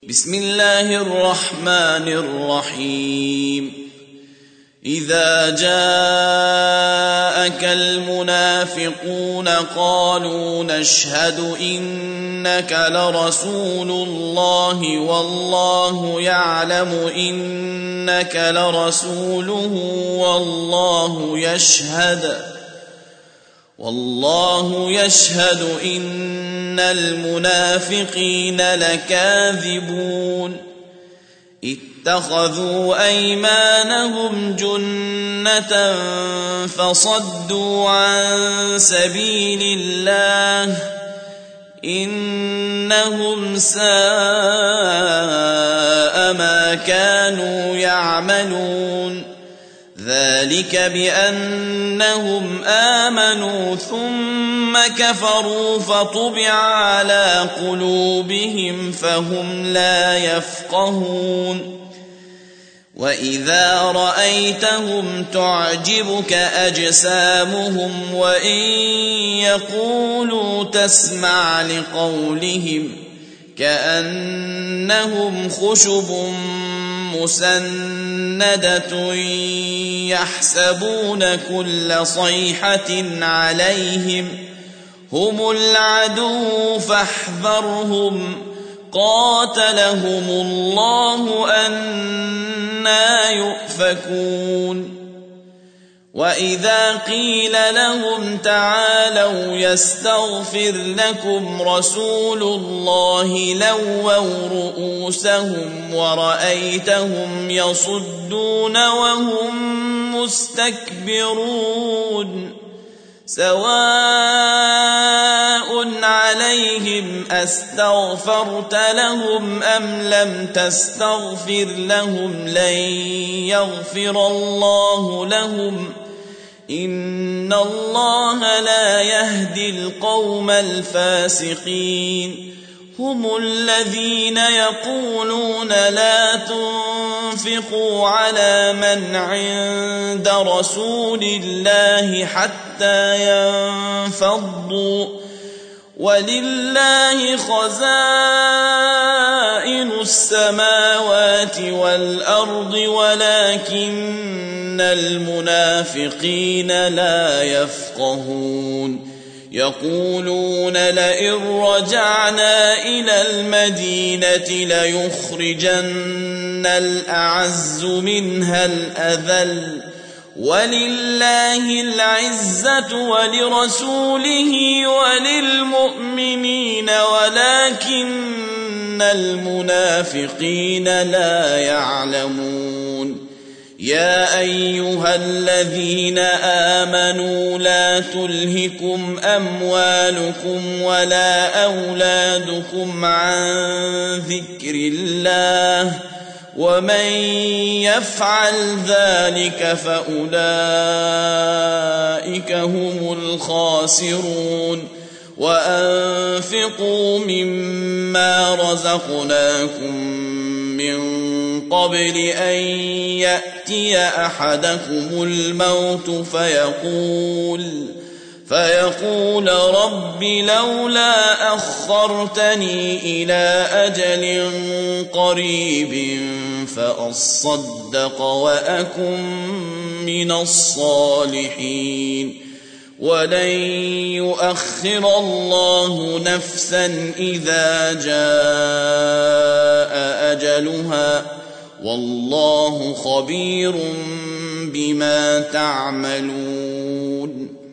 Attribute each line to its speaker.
Speaker 1: بسم الله الرحمن الرحيم إذا جاءك المنافقون قالوا نشهد إنك لرسول الله والله يعلم إنك لرسوله والله يشهد إن المنافقين لكاذبون اتخذوا أيمانهم جنة فصدوا عن سبيل الله إنهم ساء ما كانوا يعملون ذلك بأنهم آمنوا ثم كفروا فطبع على قلوبهم فهم لا يفقهون وإذا رأيتهم تعجبك أجسامهم وإن يقولوا تسمع لقولهم كأنهم خشب مسندة يحسبون كل صيحة عليهم هم العدو فاحذرهم قاتلهم الله أنى يؤفكون وإذا قيل لهم تعالوا يستغفر لكم رسول الله لووا رؤوسهم ورأيتهم يصدون وهم مستكبرون سواء عليهم أستغفرت لهم أم لم تستغفر لهم لن يغفر الله لهم إن الله لا يهدي القوم الفاسقين هم الذين يقولون لا تنفقوا على من عند رسول الله حتى ينفضوا ولله خزائن السماوات والأرض ولكن المنافقين لا يفقهون يقولون لئن رجعنا إلى المدينة ليخرجن الأعز منها الأذل ولله العزة ولرسوله وللمؤمنين ولكن المنافقين لا يعلمون يا أيها الذين آمنوا لا تلهكم أموالكم ولا أولادكم عن ذكر الله ومن يفعل ذلك فأولئك هم الخاسرون وأنفقوا مما رزقناكم من قبل أن يأتي أحدكم الموت فيقول رب لولا أخرتني إلى أجل قريب فأصدق وأكن من الصالحين ولن يؤخر الله نفسا إذا جاء أجلها والله خبير بما تعملون